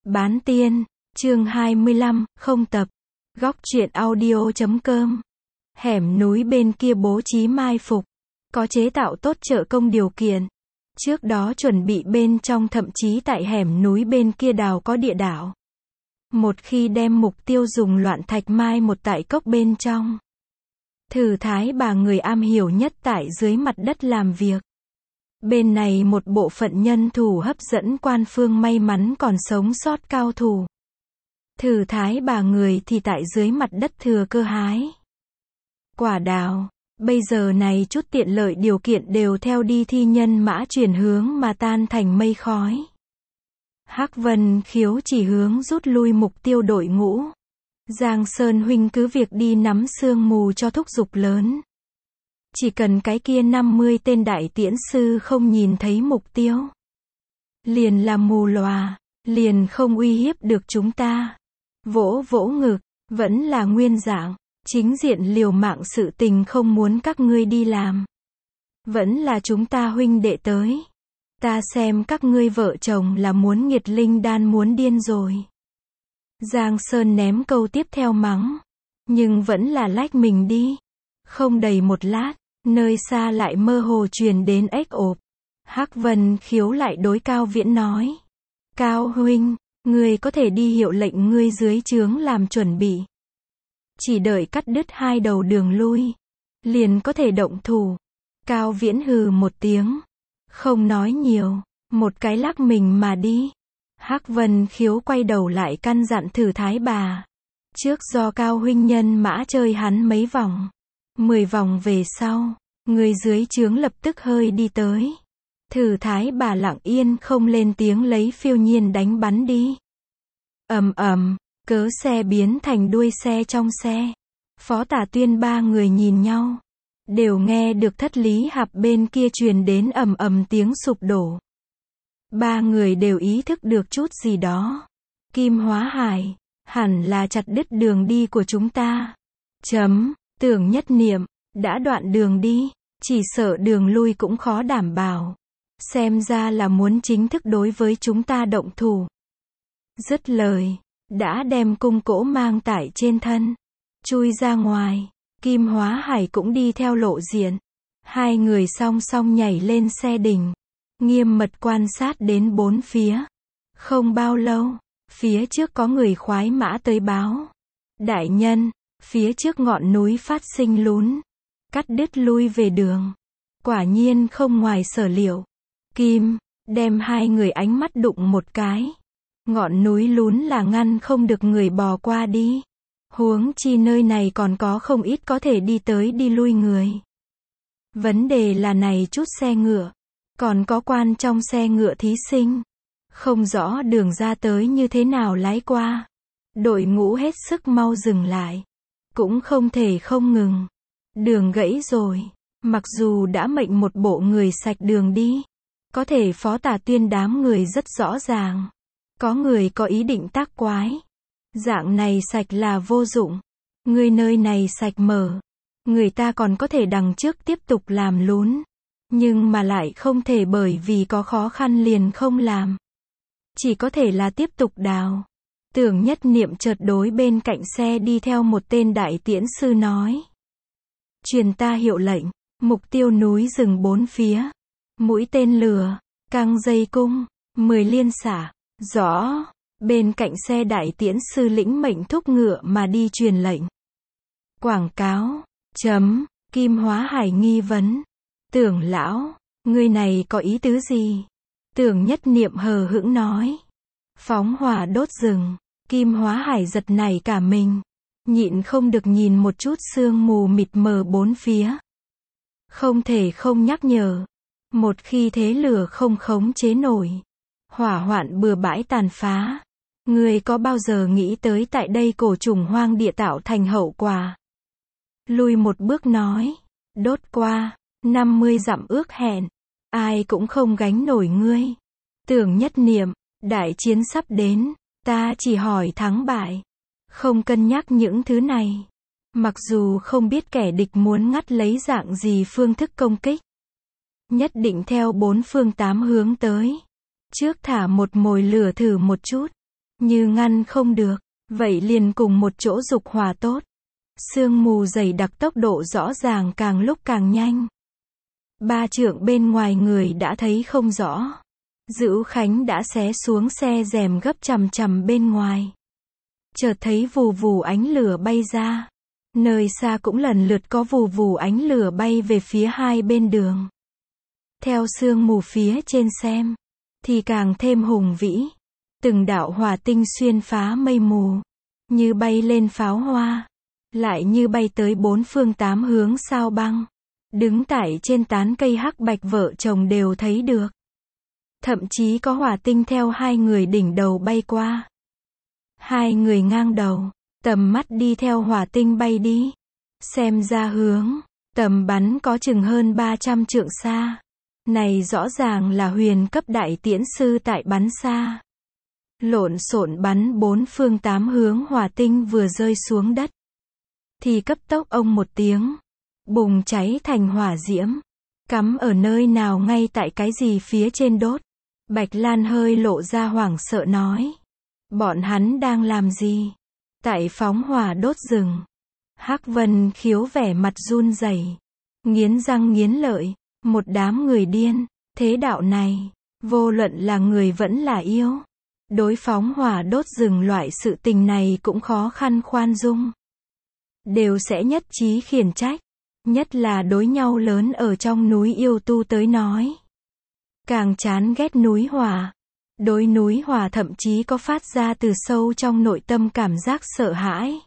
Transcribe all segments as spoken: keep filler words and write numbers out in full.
Bán tiên, chương hai mươi lăm, không tập. Góc truyện audio chấm com. Hẻm núi bên kia bố trí mai phục. Có chế tạo tốt trợ công điều kiện. Trước đó chuẩn bị bên trong, thậm chí tại hẻm núi bên kia đào có địa đạo. Một khi đem mục tiêu dùng loạn thạch mai một tại cốc bên trong. Thử thái bà người am hiểu nhất tại dưới mặt đất làm việc. Bên này một bộ phận nhân thủ hấp dẫn quan phương may mắn còn sống sót cao thủ. Thử thái bà người thì tại dưới mặt đất thừa cơ hái quả đào. Bây giờ này chút tiện lợi điều kiện đều theo đi thi nhân mã chuyển hướng mà tan thành mây khói. Hắc Vân Khiếu chỉ hướng rút lui mục tiêu đội ngũ. Giang Sơn huynh cứ việc đi nắm sương mù cho thúc giục lớn. Chỉ cần cái kia năm mươi tên đại tiễn sư không nhìn thấy mục tiêu. Liền là mù lòa, liền không uy hiếp được chúng ta. Vỗ vỗ ngực, vẫn là nguyên dạng, chính diện liều mạng sự tình không muốn các ngươi đi làm. Vẫn là chúng ta huynh đệ tới. Ta xem các ngươi vợ chồng là muốn nghiệt linh đan muốn điên rồi. Giang Sơn ném câu tiếp theo mắng. Nhưng vẫn là lách mình đi. Không đầy một lát, nơi xa lại mơ hồ truyền đến ếch ộp. Hắc Vân Khiếu lại đối Cao Viễn nói. Cao huynh, ngươi có thể đi hiệu lệnh ngươi dưới trướng làm chuẩn bị. Chỉ đợi cắt đứt hai đầu đường lui. Liền có thể động thủ. Cao Viễn hừ một tiếng. Không nói nhiều. Một cái lắc mình mà đi. Hắc Vân Khiếu quay đầu lại căn dặn thử thái bà. Trước do Cao huynh nhân mã chơi hắn mấy vòng. Mười vòng về sau, người dưới trướng lập tức hơi đi tới. Thử thái bà lặng yên không lên tiếng lấy phiêu nhiên đánh bắn đi. Ầm ầm, cớ xe biến thành đuôi xe trong xe. Phó Tả Tuyên ba người nhìn nhau. Đều nghe được thất lý hạp bên kia truyền đến ầm ầm tiếng sụp đổ. Ba người đều ý thức được chút gì đó. Kim Hóa Hải, hẳn là chặt đứt đường đi của chúng ta. Chấm, Tưởng Nhất Niệm, đã đoạn đường đi, chỉ sợ đường lui cũng khó đảm bảo. Xem ra là muốn chính thức đối với chúng ta động thủ. Dứt lời, đã đem cung cỗ mang tải trên thân, chui ra ngoài. Kim Hóa Hải cũng đi theo lộ diện. Hai người song song nhảy lên xe đình. Nghiêm mật quan sát đến bốn phía. Không bao lâu, phía trước có người khoái mã tới báo. Đại nhân, phía trước ngọn núi phát sinh lún. Cắt đứt lui về đường. Quả nhiên không ngoài sở liệu. Kim, đem hai người ánh mắt đụng một cái. Ngọn núi lún là ngăn không được người bò qua đi. Huống chi nơi này còn có không ít có thể đi tới đi lui người. Vấn đề là này chút xe ngựa. Còn có quan trong xe ngựa thí sinh. Không rõ đường ra tới như thế nào lái qua. Đội ngũ hết sức mau dừng lại. Cũng không thể không ngừng. Đường gãy rồi. Mặc dù đã mệnh một bộ người sạch đường đi. Có thể Phó Tả Tuyên đám người rất rõ ràng. Có người có ý định tác quái. Dạng này sạch là vô dụng. Người nơi này sạch mở. Người ta còn có thể đằng trước tiếp tục làm lún. Nhưng mà lại không thể bởi vì có khó khăn liền không làm. Chỉ có thể là tiếp tục đào. Tưởng Nhất Niệm chợt đối bên cạnh xe đi theo một tên đại tiễn sư nói. Truyền ta hiệu lệnh. Mục tiêu núi rừng bốn phía. Mũi tên lửa. Căng dây cung. Mười liên xả. Rõ. Bên cạnh xe đại tiễn sư lĩnh mệnh thúc ngựa mà đi truyền lệnh. Quảng cáo. Chấm. Kim Hóa Hải nghi vấn. Tưởng lão, ngươi này có ý tứ gì? Tưởng Nhất Niệm hờ hững nói. Phóng hỏa đốt rừng. Kim Hóa Hải giật nảy cả mình. Nhịn không được nhìn một chút sương mù mịt mờ bốn phía. Không thể không nhắc nhở. Một khi thế lửa không khống chế nổi. Hỏa hoạn bừa bãi tàn phá. Ngươi có bao giờ nghĩ tới tại đây cổ trùng hoang địa tạo thành hậu quả? Lùi một bước nói. Đốt qua. năm mươi dặm ước hẹn. Ai cũng không gánh nổi ngươi. Tưởng Nhất Niệm. Đại chiến sắp đến. Ta chỉ hỏi thắng bại. Không cân nhắc những thứ này. Mặc dù không biết kẻ địch muốn ngắt lấy dạng gì phương thức công kích. Nhất định theo bốn phương tám hướng tới. Trước thả một mồi lửa thử một chút. Như ngăn không được, vậy liền cùng một chỗ dục hỏa tốt. Sương mù dày đặc tốc độ rõ ràng càng lúc càng nhanh. Ba trượng bên ngoài người đã thấy không rõ. Dữu Khánh đã xé xuống xe rèm gấp chằm chằm bên ngoài. Chợt thấy vù vù ánh lửa bay ra. Nơi xa cũng lần lượt có vù vù ánh lửa bay về phía hai bên đường. Theo sương mù phía trên xem, thì càng thêm hùng vĩ. Từng đạo hỏa tinh xuyên phá mây mù, như bay lên pháo hoa, lại như bay tới bốn phương tám hướng sao băng. Đứng tại trên tán cây hắc bạch vợ chồng đều thấy được. Thậm chí có hỏa tinh theo hai người đỉnh đầu bay qua. Hai người ngang đầu, tầm mắt đi theo hỏa tinh bay đi. Xem ra hướng, tầm bắn có chừng hơn ba trăm trượng xa. Này rõ ràng là huyền cấp đại tiễn sư tại bắn xa. Lộn xộn bắn bốn phương tám hướng hỏa tinh vừa rơi xuống đất. Thì cấp tốc ông một tiếng. Bùng cháy thành hỏa diễm. Cắm ở nơi nào ngay tại cái gì phía trên đốt. Bạch Lan hơi lộ ra hoảng sợ nói. Bọn hắn đang làm gì? Tại phóng hỏa đốt rừng. Hắc Vân Khiếu vẻ mặt run rẩy, nghiến răng nghiến lợi. Một đám người điên. Thế đạo này, vô luận là người vẫn là yêu. Đối phóng hỏa đốt rừng loại sự tình này cũng khó khăn khoan dung. Đều sẽ nhất trí khiển trách. Nhất là đối nhau lớn ở trong núi yêu tu tới nói. Càng chán ghét núi hỏa. Đối núi hỏa thậm chí có phát ra từ sâu trong nội tâm cảm giác sợ hãi.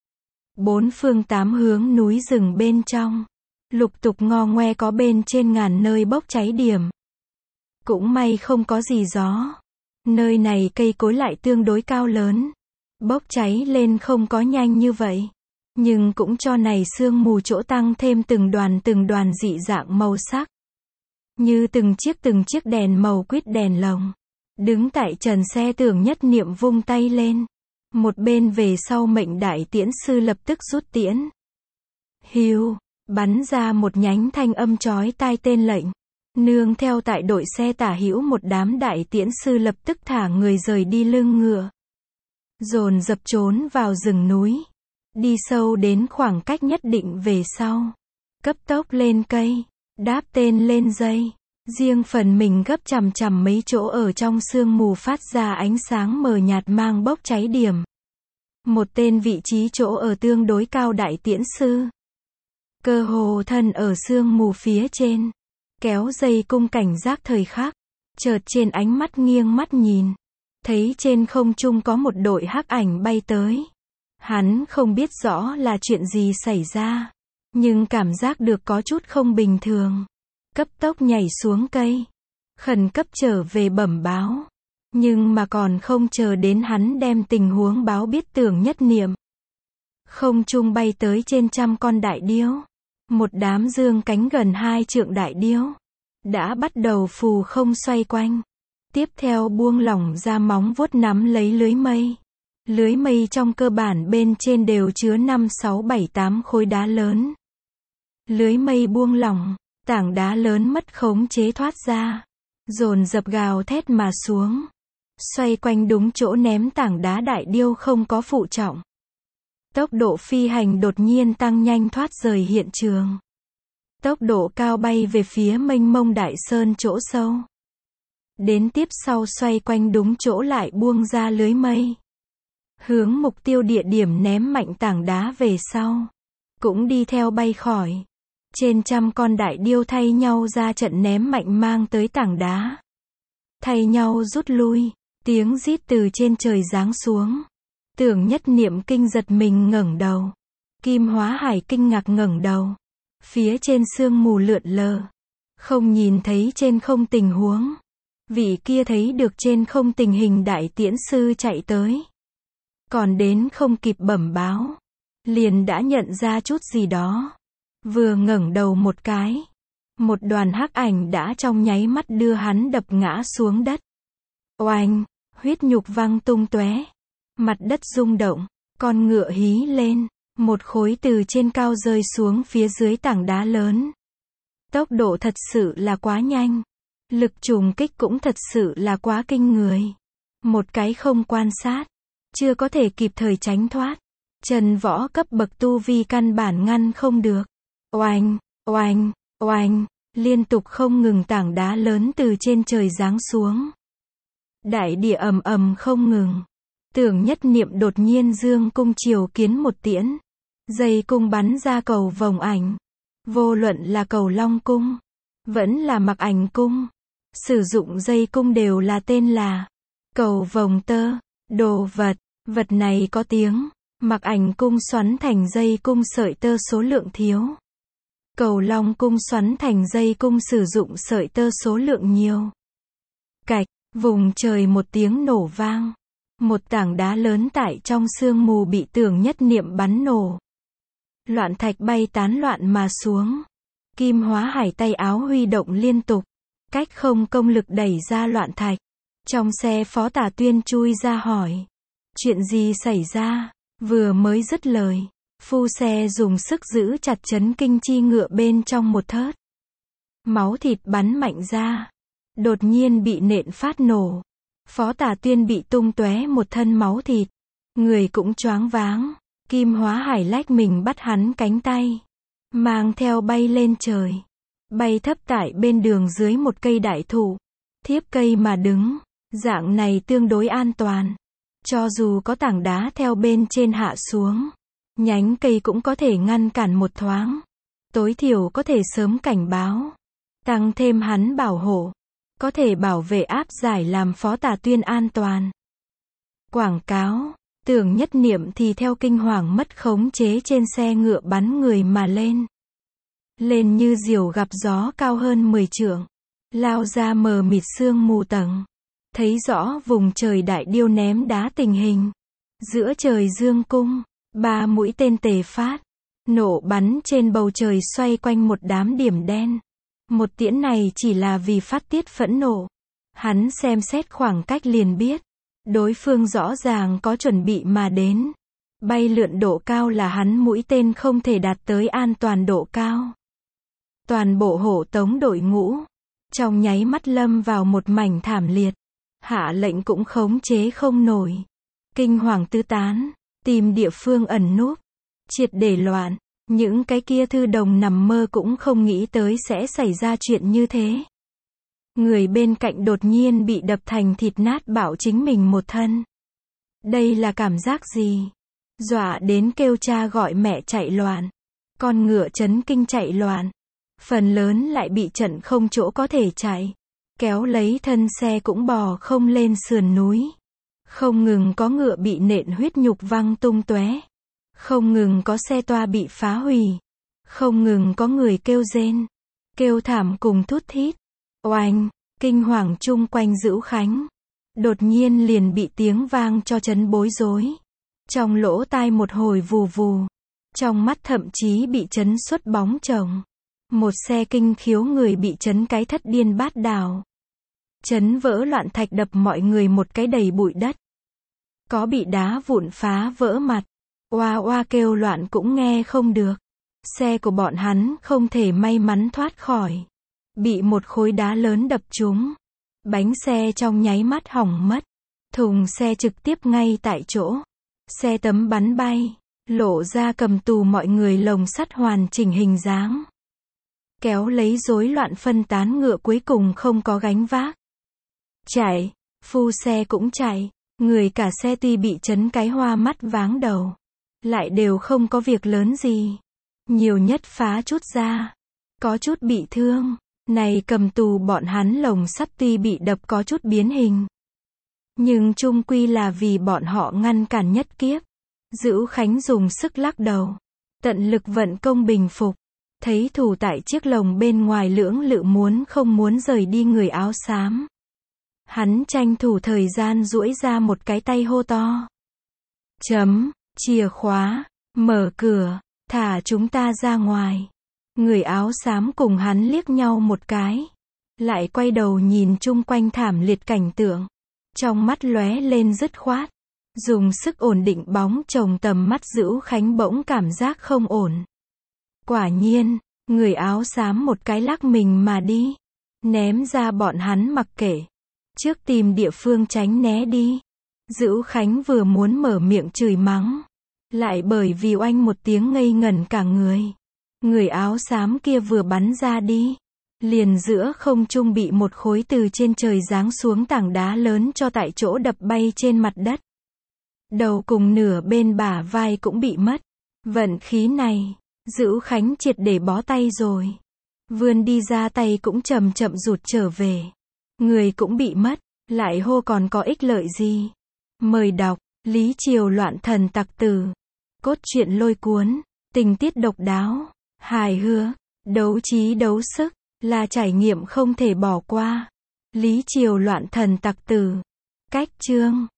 Bốn phương tám hướng núi rừng bên trong. Lục tục ngo ngoe có bên trên ngàn nơi bốc cháy điểm. Cũng may không có gì gió. Nơi này cây cối lại tương đối cao lớn. Bốc cháy lên không có nhanh như vậy. Nhưng cũng cho này sương mù chỗ tăng thêm từng đoàn từng đoàn dị dạng màu sắc. Như từng chiếc từng chiếc đèn màu quýt đèn lồng. Đứng tại trần xe Tưởng Nhất Niệm vung tay lên. Một bên về sau mệnh đại tiễn sư lập tức rút tiễn. Hiu, bắn ra một nhánh thanh âm chói tai tên lệnh. Nương theo tại đội xe tả hữu một đám đại tiễn sư lập tức thả người rời đi lưng ngựa. Dồn dập trốn vào rừng núi. Đi sâu đến khoảng cách nhất định về sau. Cấp tốc lên cây. Đáp tên lên dây. Riêng phần mình gấp chằm chằm mấy chỗ ở trong sương mù phát ra ánh sáng mờ nhạt mang bốc cháy điểm. Một tên vị trí chỗ ở tương đối cao đại tiễn sư. Cơ hồ thân ở sương mù phía trên. Kéo dây cung cảnh giác thời khắc. Chợt trên ánh mắt nghiêng mắt nhìn. Thấy trên không trung có một đội hắc ảnh bay tới. Hắn không biết rõ là chuyện gì xảy ra. Nhưng cảm giác được có chút không bình thường. Cấp tốc nhảy xuống cây. Khẩn cấp trở về bẩm báo. Nhưng mà còn không chờ đến hắn đem tình huống báo biết Tưởng Nhất Niệm. Không trung bay tới trên trăm con đại điếu. Một đám dương cánh gần hai trượng đại điếu. Đã bắt đầu phù không xoay quanh. Tiếp theo buông lỏng ra móng vuốt nắm lấy lưới mây. Lưới mây trong cơ bản bên trên đều chứa năm sáu bảy tám khối đá lớn. Lưới mây buông lỏng, tảng đá lớn mất khống chế thoát ra. Dồn dập gào thét mà xuống. Xoay quanh đúng chỗ ném tảng đá đại điêu không có phụ trọng. Tốc độ phi hành đột nhiên tăng nhanh thoát rời hiện trường. Tốc độ cao bay về phía mênh mông đại sơn chỗ sâu. Đến tiếp sau xoay quanh đúng chỗ lại buông ra lưới mây. Hướng mục tiêu địa điểm ném mạnh tảng đá về sau. Cũng đi theo bay khỏi. Trên trăm con đại điêu thay nhau ra trận ném mạnh mang tới tảng đá. Thay nhau rút lui. Tiếng rít từ trên trời giáng xuống. Tưởng Nhất Niệm kinh giật mình ngẩng đầu. Kim Hóa Hải kinh ngạc ngẩng đầu. Phía trên sương mù lượn lờ. Không nhìn thấy trên không tình huống. Vị kia thấy được trên không tình hình đại tiễn sư chạy tới. Còn đến không kịp bẩm báo. Liền đã nhận ra chút gì đó. Vừa ngẩng đầu một cái. Một đoàn hắc ảnh đã trong nháy mắt đưa hắn đập ngã xuống đất. Oanh, huyết nhục văng tung tóe. Mặt đất rung động. Con ngựa hí lên. Một khối từ trên cao rơi xuống phía dưới tảng đá lớn. Tốc độ thật sự là quá nhanh. Lực trùng kích cũng thật sự là quá kinh người. Một cái không quan sát, chưa có thể kịp thời tránh thoát. Chân võ cấp bậc tu vi căn bản ngăn không được. Oanh, oanh, oanh, liên tục không ngừng tảng đá lớn từ trên trời giáng xuống. Đại địa ầm ầm không ngừng. Tưởng Nhất Niệm đột nhiên dương cung chiều kiến một tiễn. Dây cung bắn ra cầu vồng ảnh. Vô luận là cầu long cung, vẫn là mặc ảnh cung. Sử dụng dây cung đều là tên là cầu vồng tơ. Đồ vật, vật này có tiếng. Mặc ảnh cung xoắn thành dây cung sợi tơ số lượng thiếu. Cầu long cung xoắn thành dây cung sử dụng sợi tơ số lượng nhiều. Cạch, vùng trời một tiếng nổ vang. Một tảng đá lớn tại trong sương mù bị Tưởng Nhất Niệm bắn nổ. Loạn thạch bay tán loạn mà xuống. Kim Hóa Hải tay áo huy động liên tục. Cách không công lực đẩy ra loạn thạch. Trong xe Phó Tả Tuyên chui ra hỏi. Chuyện gì xảy ra? Vừa mới dứt lời. Phu xe dùng sức giữ chặt chấn kinh chi ngựa bên trong một thớt. Máu thịt bắn mạnh ra. Đột nhiên bị nện phát nổ. Phó Tả Tuyên bị tung tóe một thân máu thịt. Người cũng choáng váng. Kim Hóa Hải lách mình bắt hắn cánh tay. Mang theo bay lên trời. Bay thấp tại bên đường dưới một cây đại thụ. Thiếp cây mà đứng. Dạng này tương đối an toàn. Cho dù có tảng đá theo bên trên hạ xuống. Nhánh cây cũng có thể ngăn cản một thoáng. Tối thiểu có thể sớm cảnh báo. Tăng thêm hắn bảo hộ. Có thể bảo vệ áp giải làm Phó Tả Tuyên an toàn. Quảng cáo. Tưởng Nhất Niệm thì theo kinh hoàng mất khống chế trên xe ngựa bắn người mà lên. Lên như diều gặp gió cao hơn mười trượng. Lao ra mờ mịt sương mù tầng. Thấy rõ vùng trời đại điêu ném đá tình hình. Giữa trời dương cung. Ba mũi tên tề phát. Nổ bắn trên bầu trời xoay quanh một đám điểm đen. Một tiễn này chỉ là vì phát tiết phẫn nộ. Hắn xem xét khoảng cách liền biết. Đối phương rõ ràng có chuẩn bị mà đến. Bay lượn độ cao là hắn mũi tên không thể đạt tới an toàn độ cao. Toàn bộ hộ tống đội ngũ. Trong nháy mắt lâm vào một mảnh thảm liệt. Hạ lệnh cũng khống chế không nổi. Kinh hoàng tứ tán. Tìm địa phương ẩn núp. Triệt để loạn. Những cái kia thư đồng nằm mơ cũng không nghĩ tới sẽ xảy ra chuyện như thế. Người bên cạnh đột nhiên bị đập thành thịt nát bảo chính mình một thân. Đây là cảm giác gì? Dọa đến kêu cha gọi mẹ chạy loạn. Con ngựa chấn kinh chạy loạn. Phần lớn lại bị trận không chỗ có thể chạy. Kéo lấy thân xe cũng bò không lên sườn núi. Không ngừng có ngựa bị nện huyết nhục văng tung tóe. Không ngừng có xe toa bị phá hủy. Không ngừng có người kêu rên. Kêu thảm cùng thút thít. Oanh, kinh hoàng chung quanh Dữu Khánh. Đột nhiên liền bị tiếng vang cho chấn bối rối. Trong lỗ tai một hồi vù vù. Trong mắt thậm chí bị chấn xuất bóng chồng. Một xe kinh khiếu người bị chấn cái thất điên bát đảo. Chấn vỡ loạn thạch đập mọi người một cái đầy bụi đất. Có bị đá vụn phá vỡ mặt. Oa oa kêu loạn cũng nghe không được. Xe của bọn hắn không thể may mắn thoát khỏi. Bị một khối đá lớn đập trúng. Bánh xe trong nháy mắt hỏng mất. Thùng xe trực tiếp ngay tại chỗ. Xe tấm bắn bay. Lộ ra cầm tù mọi người lồng sắt hoàn chỉnh hình dáng. Kéo lấy rối loạn phân tán ngựa cuối cùng không có gánh vác. Chạy. Phu xe cũng chạy. Người cả xe tuy bị chấn cái hoa mắt váng đầu. Lại đều không có việc lớn gì. Nhiều nhất phá chút da. Có chút bị thương. Này cầm tù bọn hắn lồng sắt tuy bị đập có chút biến hình. Nhưng chung quy là vì bọn họ ngăn cản nhất kiếp. Dữu Khánh dùng sức lắc đầu. Tận lực vận công bình phục. Thấy thủ tại chiếc lồng bên ngoài lưỡng lự muốn không muốn rời đi người áo xám. Hắn tranh thủ thời gian duỗi ra một cái tay hô to. Chấm, chìa khóa, mở cửa, thả chúng ta ra ngoài. Người áo xám cùng hắn liếc nhau một cái. Lại quay đầu nhìn chung quanh thảm liệt cảnh tượng. Trong mắt lóe lên dứt khoát. Dùng sức ổn định bóng chồng tầm mắt Dữu Khánh bỗng cảm giác không ổn. Quả nhiên, người áo xám một cái lắc mình mà đi. Ném ra bọn hắn mặc kệ. Trước tìm địa phương tránh né đi. Dữu Khánh vừa muốn mở miệng chửi mắng. Lại bởi vì oanh một tiếng ngây ngẩn cả người. Người áo xám kia vừa bắn ra đi. Liền giữa không trung bị một khối từ trên trời giáng xuống tảng đá lớn cho tại chỗ đập bay trên mặt đất. Đầu cùng nửa bên bả vai cũng bị mất. Vận khí này, Dữu Khánh triệt để bó tay rồi. Vươn đi ra tay cũng chậm chậm rụt trở về. Người cũng bị mất, lại hô còn có ích lợi gì. Mời đọc, Lý Triều Loạn Thần Tặc Tử. Cốt truyện lôi cuốn, tình tiết độc đáo, hài hước, đấu trí đấu sức, là trải nghiệm không thể bỏ qua. Lý Triều Loạn Thần Tặc Tử. Cách chương